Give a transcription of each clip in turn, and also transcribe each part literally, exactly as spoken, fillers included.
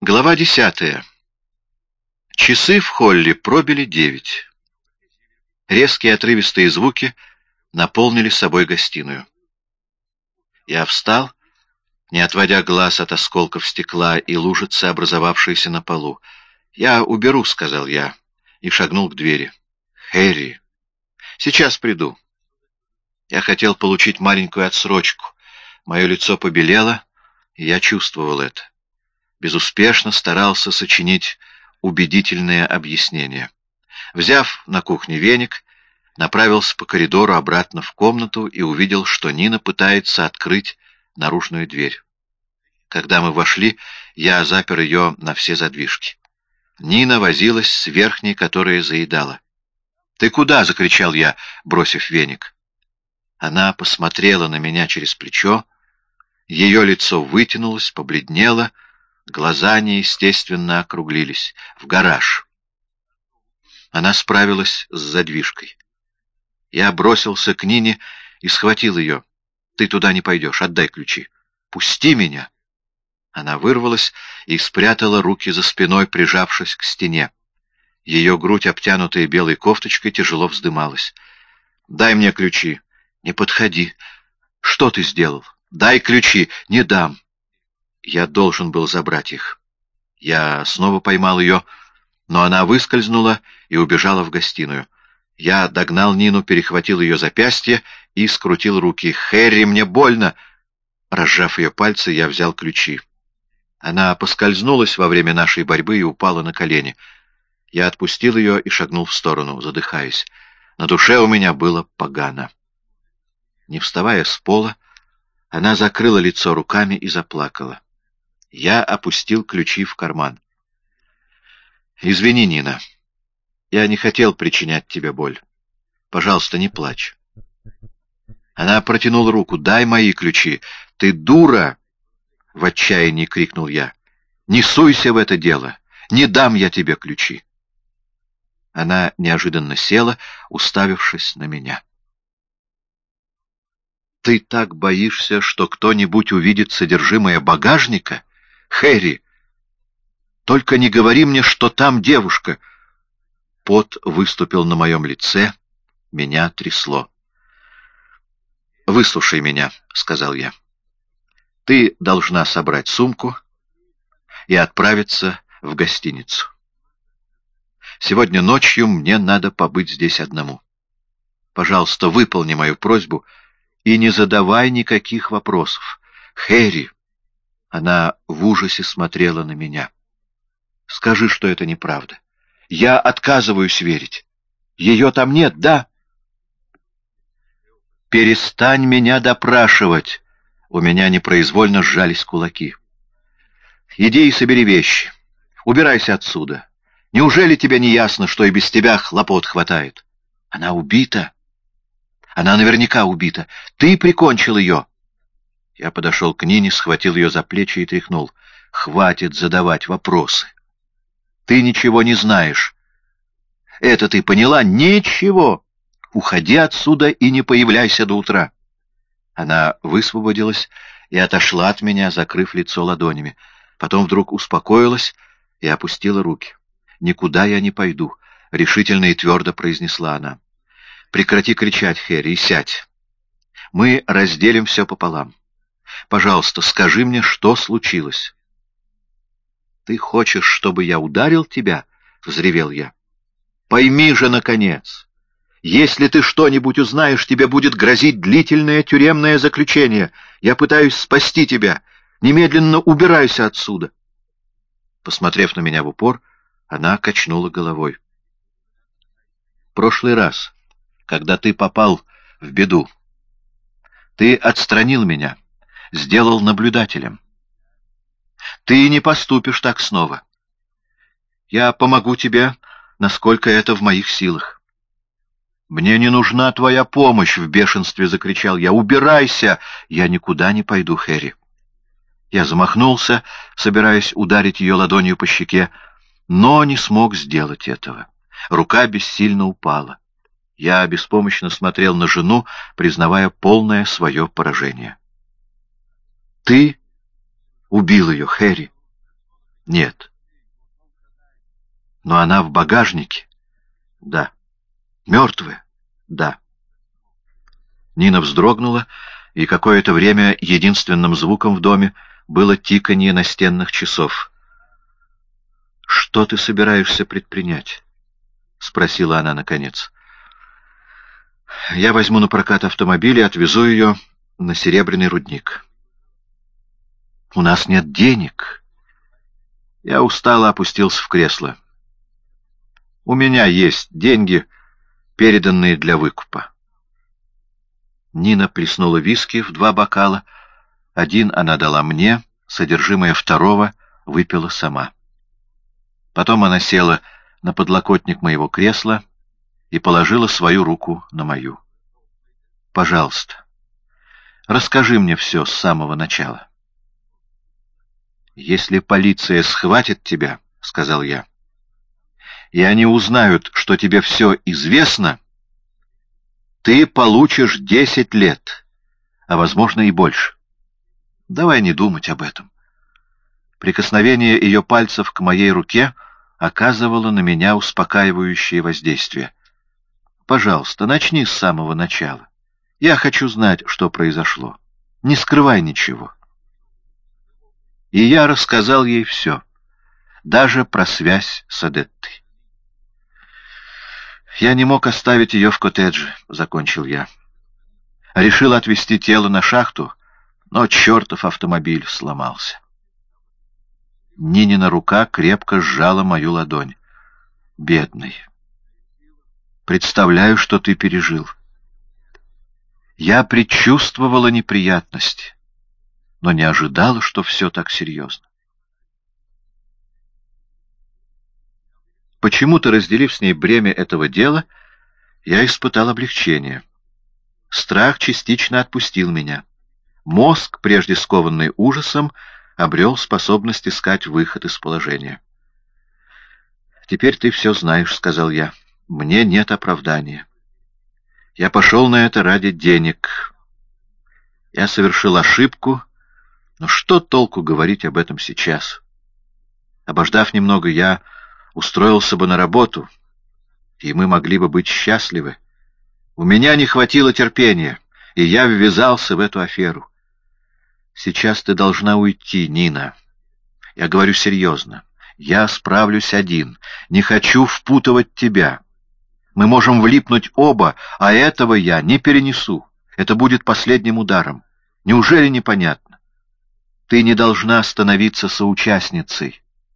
Глава десятая. Часы в холле пробили девять. Резкие отрывистые звуки наполнили собой гостиную. Я встал, не отводя глаз от осколков стекла и лужицы, образовавшейся на полу. «Я уберу», — сказал я, и шагнул к двери. «Хэри, сейчас приду». Я хотел получить маленькую отсрочку. Мое лицо побелело, и я чувствовал это. Безуспешно старался сочинить убедительное объяснение. Взяв на кухне веник, направился по коридору обратно в комнату и увидел, что Нина пытается открыть наружную дверь. Когда мы вошли, я запер ее на все задвижки. Нина возилась с верхней, которая заедала. «Ты куда?» — закричал я, бросив веник. Она посмотрела на меня через плечо, ее лицо вытянулось, побледнело, глаза неестественно округлились. «В гараж». Она справилась с задвижкой. Я бросился к Нине и схватил ее. «Ты туда не пойдешь, отдай ключи. Пусти меня!» Она вырвалась и спрятала руки за спиной, прижавшись к стене. Ее грудь, обтянутая белой кофточкой, тяжело вздымалась. «Дай мне ключи!» «Не подходи!» «Что ты сделал?» «Дай ключи!» «Не дам!» Я должен был забрать их. Я снова поймал ее, но она выскользнула и убежала в гостиную. Я догнал Нину, перехватил ее запястье и скрутил руки. «Хэри, мне больно!» Разжав ее пальцы, я взял ключи. Она поскользнулась во время нашей борьбы и упала на колени. Я отпустил ее и шагнул в сторону, задыхаясь. На душе у меня было погано. Не вставая с пола, она закрыла лицо руками и заплакала. Я опустил ключи в карман. «Извини, Нина. Я не хотел причинять тебе боль. Пожалуйста, не плачь». Она протянула руку. «Дай мои ключи». «Ты дура!» — в отчаянии крикнул я. «Не суйся в это дело. Не дам я тебе ключи». Она неожиданно села, уставившись на меня. «Ты так боишься, что кто-нибудь увидит содержимое багажника? Хэри, только не говори мне, что там девушка!» Пот выступил на моем лице, меня трясло. «Выслушай меня», — сказал я. «Ты должна собрать сумку и отправиться в гостиницу. Сегодня ночью мне надо побыть здесь одному. Пожалуйста, выполни мою просьбу и не задавай никаких вопросов. Хэри!» Она в ужасе смотрела на меня. «Скажи, что это неправда. Я отказываюсь верить. Ее там нет, да?» «Перестань меня допрашивать!» У меня непроизвольно сжались кулаки. «Иди и собери вещи. Убирайся отсюда. Неужели тебе не ясно, что и без тебя хлопот хватает? Она убита. Она наверняка убита. Ты прикончил ее!» Я подошел к Нине, схватил ее за плечи и тряхнул. «Хватит задавать вопросы. Ты ничего не знаешь. Это ты поняла? Ничего! Уходи отсюда и не появляйся до утра!» Она высвободилась и отошла от меня, закрыв лицо ладонями. Потом вдруг успокоилась и опустила руки. «Никуда я не пойду», — решительно и твердо произнесла она. «Прекрати кричать, Хэри, и сядь. Мы разделим все пополам. Пожалуйста, скажи мне, что случилось». «Ты хочешь, чтобы я ударил тебя?» — взревел я. «Пойми же, наконец, если ты что-нибудь узнаешь, тебе будет грозить длительное тюремное заключение. Я пытаюсь спасти тебя. Немедленно убирайся отсюда». Посмотрев на меня в упор, она качнула головой. «Прошлый раз, когда ты попал в беду, ты отстранил меня, сделал наблюдателем. Ты не поступишь так снова. Я помогу тебе, насколько это в моих силах». «Мне не нужна твоя помощь!» — в бешенстве закричал я. «Убирайся! Я никуда не пойду, Хэри!» Я замахнулся, собираясь ударить ее ладонью по щеке, но не смог сделать этого. Рука бессильно упала. Я беспомощно смотрел на жену, признавая полное свое поражение. «Ты убил ее, Хэри!» Нет. Но она в багажнике? Да. Мертвая? Да. Нина вздрогнула, и какое-то время единственным звуком в доме было тиканье настенных часов. «Что ты собираешься предпринять?» — спросила она наконец. «Я возьму на прокат автомобиль и отвезу ее на Серебряный рудник». «У нас нет денег». Я устало опустился в кресло. «У меня есть деньги, переданные для выкупа». Нина плеснула виски в два бокала. Один она дала мне, содержимое второго выпила сама. Потом она села на подлокотник моего кресла и положила свою руку на мою. «Пожалуйста, расскажи мне все с самого начала». «Если полиция схватит тебя, — сказал я, — и они узнают, что тебе все известно, ты получишь десять лет, а, возможно, и больше. Давай не думать об этом». Прикосновение ее пальцев к моей руке оказывало на меня успокаивающее воздействие. «Пожалуйста, начни с самого начала. Я хочу знать, что произошло. Не скрывай ничего». И я рассказал ей все, даже про связь с Одеттой. «Я не мог оставить ее в коттедже», — закончил я. Решил отвезти тело на шахту, но чертов автомобиль сломался. Нинина рука крепко сжала мою ладонь. «Бедный. Представляю, что ты пережил. Я предчувствовала неприятности, но не ожидала, что все так серьезно». Почему-то, разделив с ней бремя этого дела, я испытал облегчение. Страх частично отпустил меня. Мозг, прежде скованный ужасом, обрел способность искать выход из положения. «Теперь ты все знаешь», — сказал я. «Мне нет оправдания. Я пошел на это ради денег. Я совершил ошибку, но что толку говорить об этом сейчас? Обождав немного, я устроился бы на работу, и мы могли бы быть счастливы. У меня не хватило терпения, и я ввязался в эту аферу. Сейчас ты должна уйти, Нина. Я говорю серьезно. Я справлюсь один. Не хочу впутывать тебя. Мы можем влипнуть оба, а этого я не перенесу. Это будет последним ударом. Неужели непонятно? Ты не должна становиться соучастницей».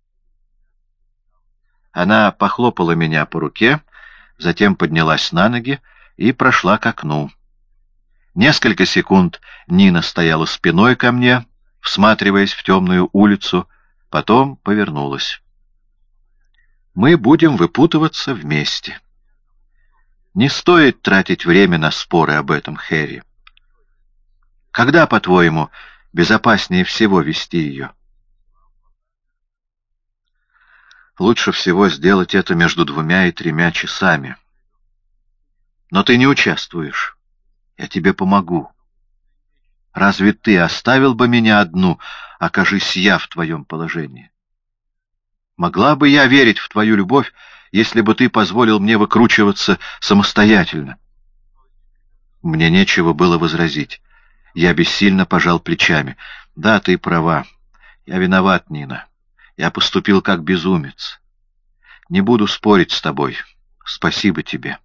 Она похлопала меня по руке, затем поднялась на ноги и прошла к окну. Несколько секунд Нина стояла спиной ко мне, всматриваясь в темную улицу, потом повернулась. «Мы будем выпутываться вместе. Не стоит тратить время на споры об этом, Хэри. Когда, по-твоему, безопаснее всего вести ее?» «Лучше всего сделать это между двумя и тремя часами. Но ты не участвуешь. Я тебе помогу. Разве ты оставил бы меня одну, окажись я в твоем положении? Могла бы я верить в твою любовь, если бы ты позволил мне выкручиваться самостоятельно?» Мне нечего было возразить. Я бессильно пожал плечами. «Да, ты права. Я виноват, Нина. Я поступил как безумец. Не буду спорить с тобой. Спасибо тебе».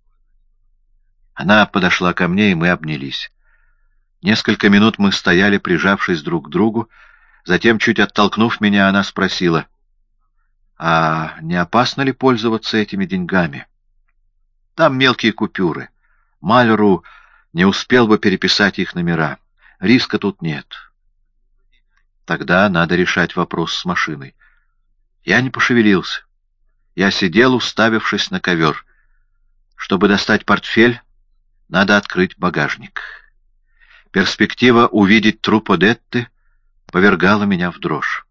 Она подошла ко мне, и мы обнялись. Несколько минут мы стояли, прижавшись друг к другу. Затем, чуть оттолкнув меня, она спросила: «А не опасно ли пользоваться этими деньгами? Там мелкие купюры. Маляру не успел бы переписать их номера. Риска тут нет». «Тогда надо решать вопрос с машиной». Я не пошевелился. Я сидел, уставившись на ковер. Чтобы достать портфель, надо открыть багажник. Перспектива увидеть труп Одетты повергала меня в дрожь.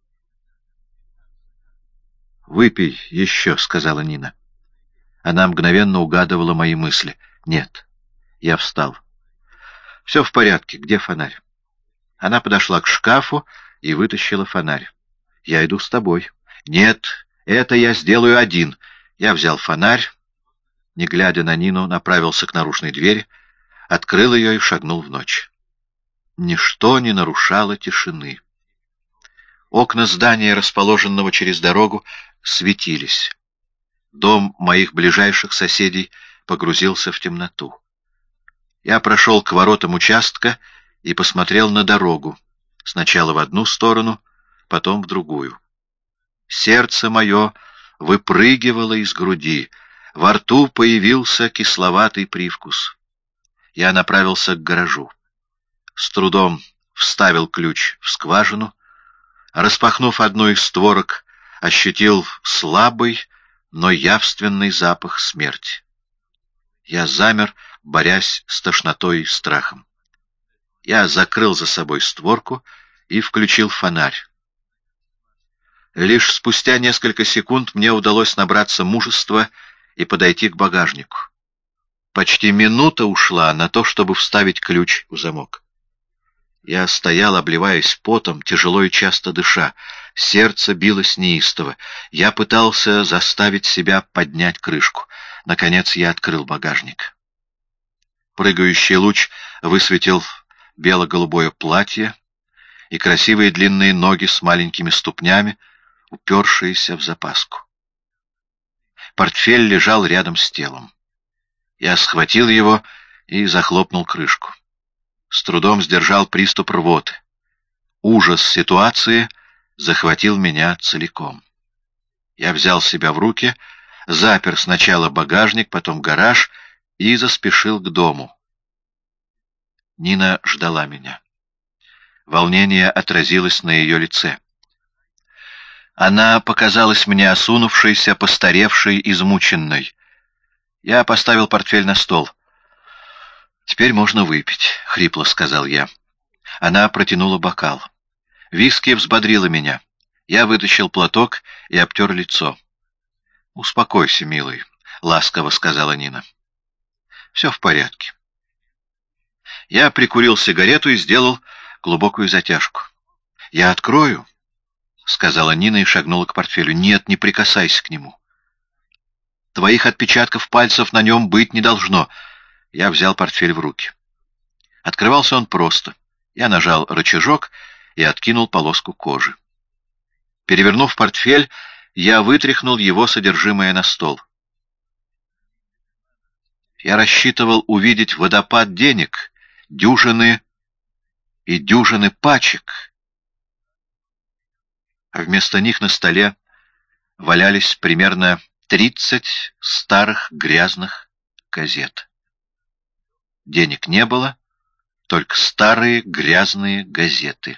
«Выпей еще», — сказала Нина. Она мгновенно угадывала мои мысли. «Нет». Я встал. «Все в порядке. Где фонарь?» Она подошла к шкафу и вытащила фонарь. «Я иду с тобой». «Нет, это я сделаю один». Я взял фонарь, не глядя на Нину, направился к наружной двери, открыл ее и шагнул в ночь. Ничто не нарушало тишины. Окна здания, расположенного через дорогу, светились. Дом моих ближайших соседей погрузился в темноту. Я прошел к воротам участка и посмотрел на дорогу, сначала в одну сторону, потом в другую. Сердце мое выпрыгивало из груди, во рту появился кисловатый привкус. Я направился к гаражу. С трудом вставил ключ в скважину, распахнув одну из створок, ощутил слабый, но явственный запах смерти. Я замер, борясь с тошнотой и страхом. Я закрыл за собой створку и включил фонарь. Лишь спустя несколько секунд мне удалось набраться мужества и подойти к багажнику. Почти минута ушла на то, чтобы вставить ключ в замок. Я стоял, обливаясь потом, тяжело и часто дыша. Сердце билось неистово. Я пытался заставить себя поднять крышку. Наконец я открыл багажник. Прыгающий луч высветил бело-голубое платье и красивые длинные ноги с маленькими ступнями, упершиеся в запаску. Портфель лежал рядом с телом. Я схватил его и захлопнул крышку. С трудом сдержал приступ рвоты. Ужас ситуации захватил меня целиком. Я взял себя в руки, запер сначала багажник, потом гараж и заспешил к дому. Нина ждала меня. Волнение отразилось на ее лице. Она показалась мне осунувшейся, постаревшей, измученной. Я поставил портфель на стол. «Теперь можно выпить», — хрипло сказал я. Она протянула бокал. Виски взбодрило меня. Я вытащил платок и обтер лицо. «Успокойся, милый», — ласково сказала Нина. «Все в порядке». Я прикурил сигарету и сделал глубокую затяжку. «Я открою», — сказала Нина и шагнула к портфелю. «Нет, не прикасайся к нему. Твоих отпечатков пальцев на нем быть не должно». Я взял портфель в руки. Открывался он просто. Я нажал рычажок и откинул полоску кожи. Перевернув портфель, я вытряхнул его содержимое на стол. Я рассчитывал увидеть водопад денег, дюжины и дюжины пачек, а вместо них на столе валялись примерно тридцать старых грязных газет. Денег не было, только старые грязные газеты.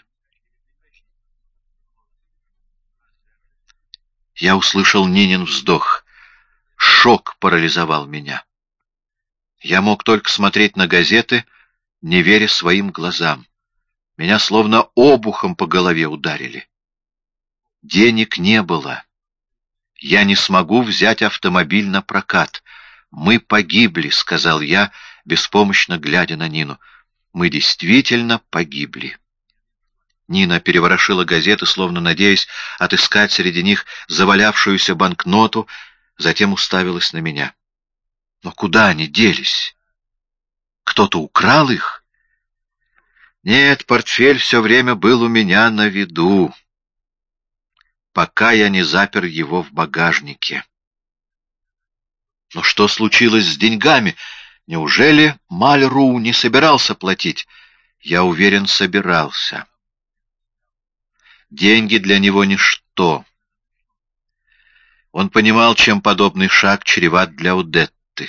Я услышал Нинин вздох. Шок парализовал меня. Я мог только смотреть на газеты, не веря своим глазам. Меня словно обухом по голове ударили. Денег не было. Я не смогу взять автомобиль на прокат. «Мы погибли», — сказал я, беспомощно глядя на Нину. «Мы действительно погибли». Нина переворошила газеты, словно надеясь отыскать среди них завалявшуюся банкноту, затем уставилась на меня. «Но куда они делись? Кто-то украл их?» «Нет, портфель все время был у меня на виду, пока я не запер его в багажнике». «Но что случилось с деньгами? Неужели Мальру не собирался платить?» «Я уверен, собирался. Деньги для него ничто. Он понимал, чем подобный шаг чреват для Одетты.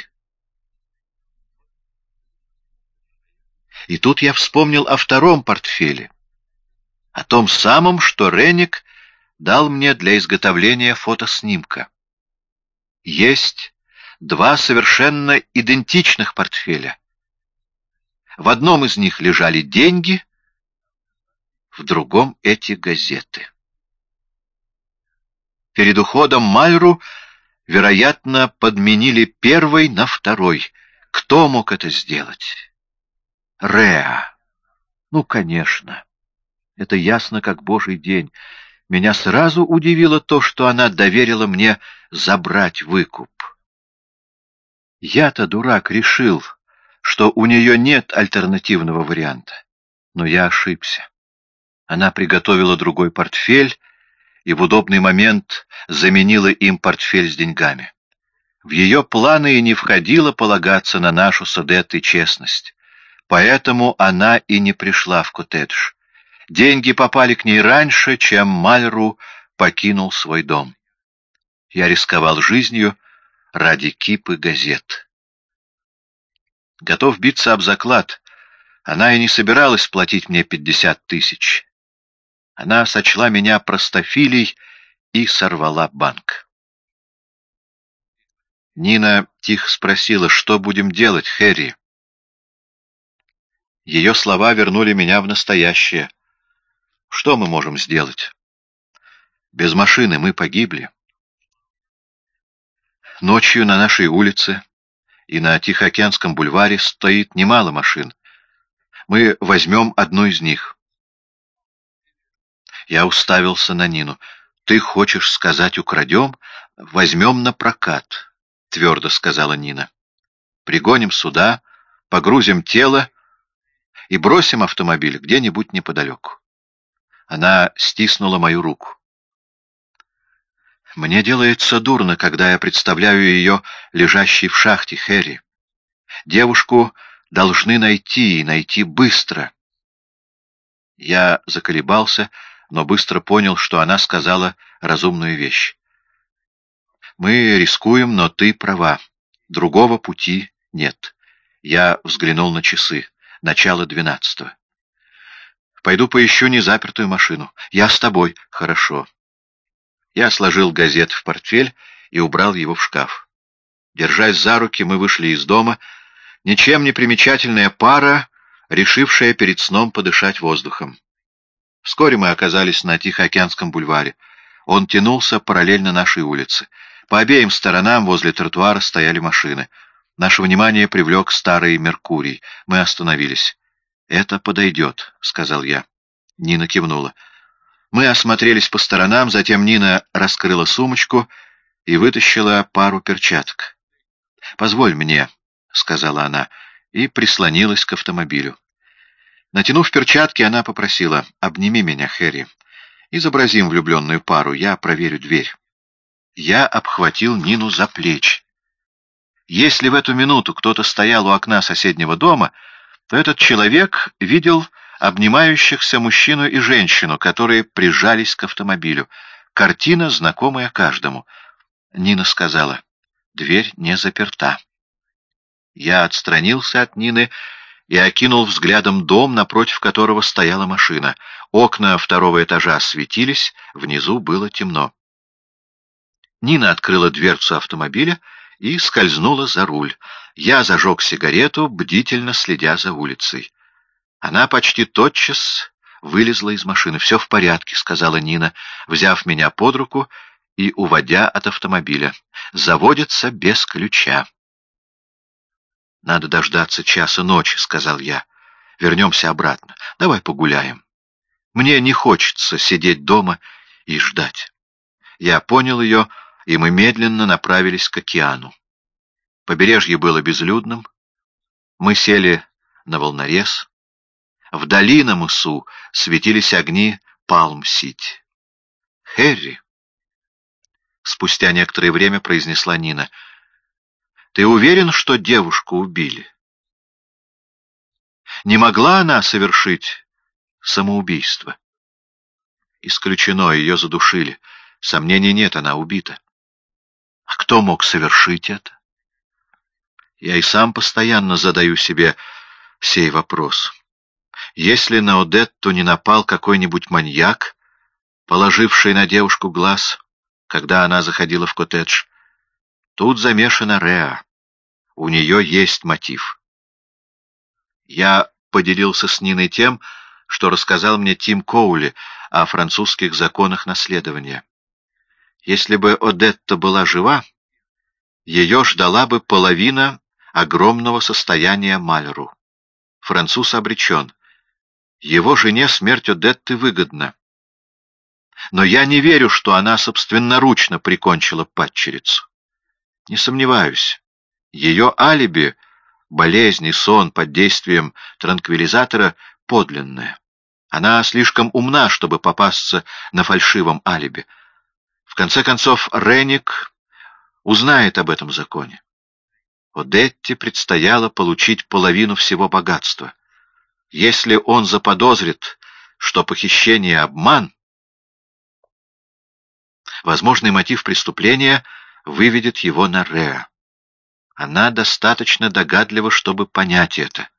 И тут я вспомнил о втором портфеле, о том самом, что Ренник дал мне для изготовления фотоснимка. Есть два совершенно идентичных портфеля. В одном из них лежали деньги, в другом — эти газеты. Перед уходом Мальру, вероятно, подменили первый на второй. Кто мог это сделать? Реа. Ну, конечно. Это ясно, как божий день. меня сразу удивило то, что она доверила мне забрать выкуп. Я-то, дурак, решил, что у нее нет альтернативного варианта. Но я ошибся. Она приготовила другой портфель и в удобный момент заменила им портфель с деньгами. В ее планы и не входило полагаться на нашу с Одеттой честность. Поэтому она и не пришла в коттедж. Деньги попали к ней раньше, чем Мальру покинул свой дом. Я рисковал жизнью ради кипы газет. Готов биться об заклад. Она и не собиралась платить мне пятьдесят тысяч. Она сочла меня простофилей и сорвала банк. Нина тихо спросила, что будем делать, Хэри? Ее слова вернули меня в настоящее. Что мы можем сделать? Без машины мы погибли. Ночью на нашей улице и на Тихоокеанском бульваре стоит немало машин. Мы возьмем одну из них. Я уставился на Нину. «Ты хочешь сказать, украдем? Возьмем на прокат», — твердо сказала Нина. «Пригоним сюда, погрузим тело и бросим автомобиль где-нибудь неподалеку». Она стиснула мою руку. «Мне делается дурно, когда я представляю ее лежащей в шахте, Хэри. Девушку должны найти, и найти быстро». Я заколебался, но быстро понял, что она сказала разумную вещь. «Мы рискуем, но ты права. Другого пути нет». Я взглянул на часы. Начало двенадцатого. «Пойду поищу незапертую машину. Я с тобой». «Хорошо». Я сложил газет в портфель и убрал его в шкаф. Держась за руки, мы вышли из дома. Ничем не примечательная пара, решившая перед сном подышать воздухом. Вскоре мы оказались на Тихоокеанском бульваре. Он тянулся параллельно нашей улице. По обеим сторонам возле тротуара стояли машины. Наше внимание привлек старый «Меркурий». Мы остановились. «Это подойдет», — сказал я. Нина кивнула. Мы осмотрелись по сторонам, затем Нина раскрыла сумочку и вытащила пару перчаток. «Позволь мне», — сказала она, и прислонилась к автомобилю. Натянув перчатки, она попросила: «Обними меня, Хэри. Изобразим влюбленную пару, я проверю дверь». Я обхватил Нину за плечи. Если в эту минуту кто-то стоял у окна соседнего дома, то этот человек видел обнимающихся мужчину и женщину, которые прижались к автомобилю. Картина, знакомая каждому. Нина сказала: «Дверь не заперта». Я отстранился от Нины и окинул взглядом дом, напротив которого стояла машина. Окна второго этажа светились, внизу было темно. Нина открыла дверцу автомобиля и скользнула за руль. Я зажег сигарету, бдительно следя за улицей. Она почти тотчас вылезла из машины. «Все в порядке», — сказала Нина, взяв меня под руку и уводя от автомобиля. «Заводится без ключа». «Надо дождаться часа ночи», — сказал я. «Вернемся обратно. Давай погуляем. Мне не хочется сидеть дома и ждать». Я понял ее, и мы медленно направились к океану. Побережье было безлюдным. Мы сели на волнорез. Вдали на мысу светились огни Палм-Сити. «Хэри», — спустя некоторое время произнесла Нина, — «ты уверен, что девушку убили? Не могла она совершить самоубийство?» «Исключено, ее задушили. Сомнений нет, она убита». «А кто мог совершить это?» Я и сам постоянно задаю себе сей вопрос. Если на Одетту не напал какой-нибудь маньяк, положивший на девушку глаз, когда она заходила в коттедж, тут замешана Реа. У нее есть мотив. Я поделился с Ниной тем, что рассказал мне Тим Коули о французских законах наследования. Если бы Одетта была жива, ее ждала бы половина огромного состояния Мальру. Француз обречен. Его жене смерть Одетты выгодна. Но я не верю, что она собственноручно прикончила падчерицу. Не сомневаюсь. Ее алиби, болезнь и сон под действием транквилизатора, подлинное. Она слишком умна, чтобы попасться на фальшивом алиби. В конце концов, Ренник узнает об этом законе. Одетте предстояло получить половину всего богатства. Если он заподозрит, что похищение — обман, возможный мотив преступления выведет его на Реа. Она достаточно догадлива, чтобы понять это.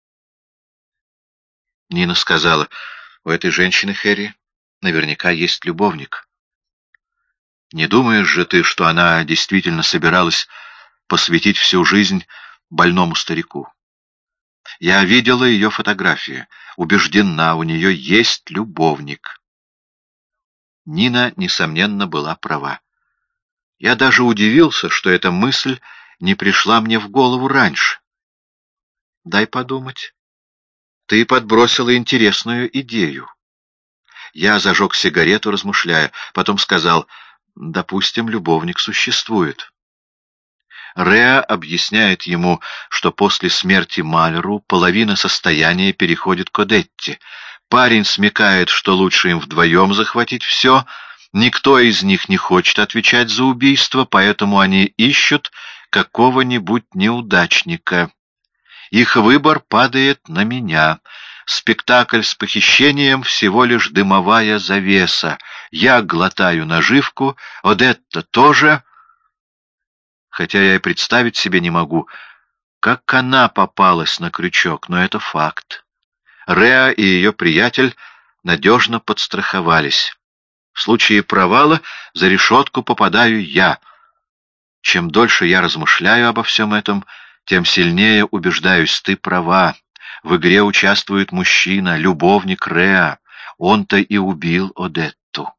Нина сказала: «У этой женщины, Хэри, наверняка есть любовник. Не думаешь же ты, что она действительно собиралась посвятить всю жизнь больному старику? Я видела ее фотографии. Убеждена, у нее есть любовник». Нина, несомненно, была права. Я даже удивился, что эта мысль не пришла мне в голову раньше. Дай подумать. Ты подбросила интересную идею. Я зажег сигарету, размышляя, потом сказал: допустим, любовник существует. Реа объясняет ему, что после смерти Малеру половина состояния переходит к Одетте. Парень смекает, что лучше им вдвоем захватить все. Никто из них не хочет отвечать за убийство, поэтому они ищут какого-нибудь неудачника. Их выбор падает на меня. Спектакль с похищением — всего лишь дымовая завеса. Я глотаю наживку, Одетта тоже, хотя я и представить себе не могу, как она попалась на крючок, но это факт. Реа и ее приятель надежно подстраховались. В случае провала за решетку попадаю я. Чем дольше я размышляю обо всем этом, тем сильнее убеждаюсь: ты права. В игре участвует мужчина, любовник Реа. Он-то и убил Одетту.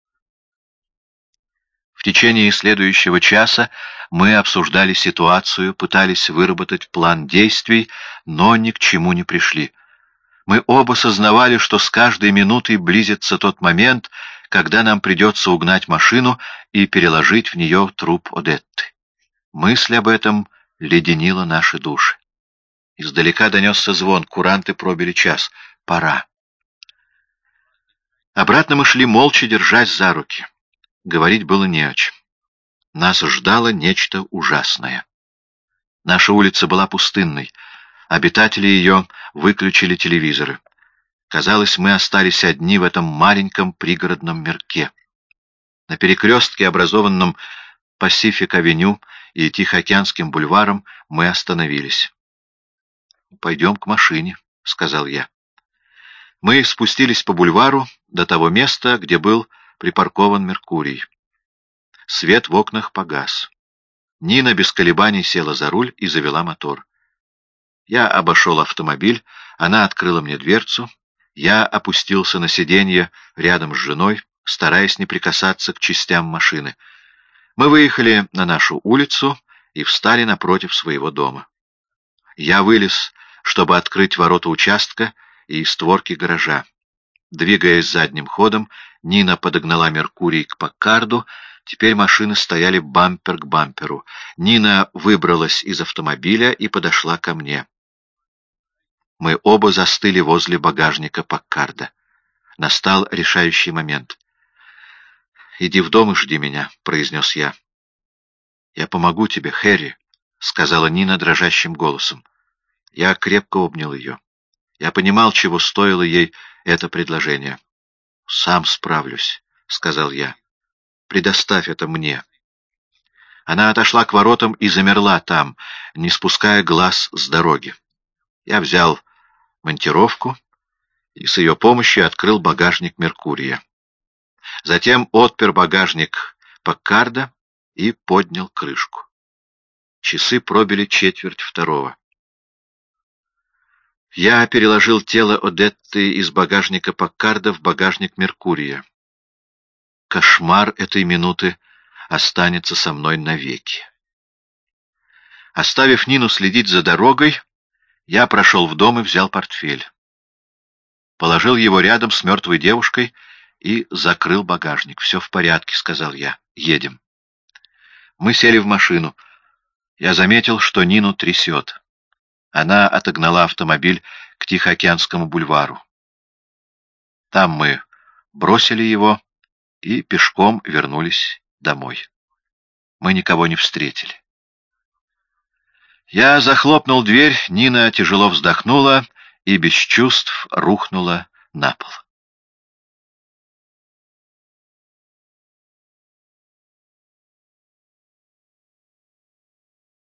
В течение следующего часа мы обсуждали ситуацию, пытались выработать план действий, но ни к чему не пришли. Мы оба сознавали, что с каждой минутой близится тот момент, когда нам придется угнать машину и переложить в нее труп Одетты. Мысль об этом леденила наши души. Издалека донесся звон, куранты пробили час. Пора. Обратно мы шли молча, держась за руки. Говорить было не о чем. Нас ждало нечто ужасное. Наша улица была пустынной. Обитатели ее выключили телевизоры. Казалось, мы остались одни в этом маленьком пригородном мирке. На перекрестке, образованном Пасифик-авеню и Тихоокеанским бульваром, мы остановились. «Пойдем к машине», — сказал я. Мы спустились по бульвару до того места, где был припаркован Меркурий. Свет в окнах погас. Нина без колебаний села за руль и завела мотор. Я обошел автомобиль, она открыла мне дверцу. Я опустился на сиденье рядом с женой, стараясь не прикасаться к частям машины. Мы выехали на нашу улицу и встали напротив своего дома. Я вылез, чтобы открыть ворота участка и створки гаража. Двигаясь задним ходом, Нина подогнала Меркурий к Паккарду. Теперь машины стояли бампер к бамперу. Нина выбралась из автомобиля и подошла ко мне. Мы оба застыли возле багажника Паккарда. Настал решающий момент. «Иди в дом и жди меня», — произнес я. «Я помогу тебе, Хэри», — сказала Нина дрожащим голосом. Я крепко обнял ее. Я понимал, чего стоило ей это предложение. «Сам справлюсь», — сказал я. «Предоставь это мне». Она отошла к воротам и замерла там, не спуская глаз с дороги. Я взял монтировку и с ее помощью открыл багажник Меркурия. Затем отпер багажник Паккарда и поднял крышку. Часы пробили четверть второго. Я переложил тело Одетты из багажника Паккарда в багажник Меркурия. Кошмар этой минуты останется со мной навеки. Оставив Нину следить за дорогой, я прошел в дом и взял портфель. Положил его рядом с мертвой девушкой и закрыл багажник. «Все в порядке», — сказал я. «Едем». Мы сели в машину. Я заметил, что Нину трясет. Она отогнала автомобиль к Тихоокеанскому бульвару. Там мы бросили его и пешком вернулись домой. Мы никого не встретили. Я захлопнул дверь, Нина тяжело вздохнула и без чувств рухнула на пол.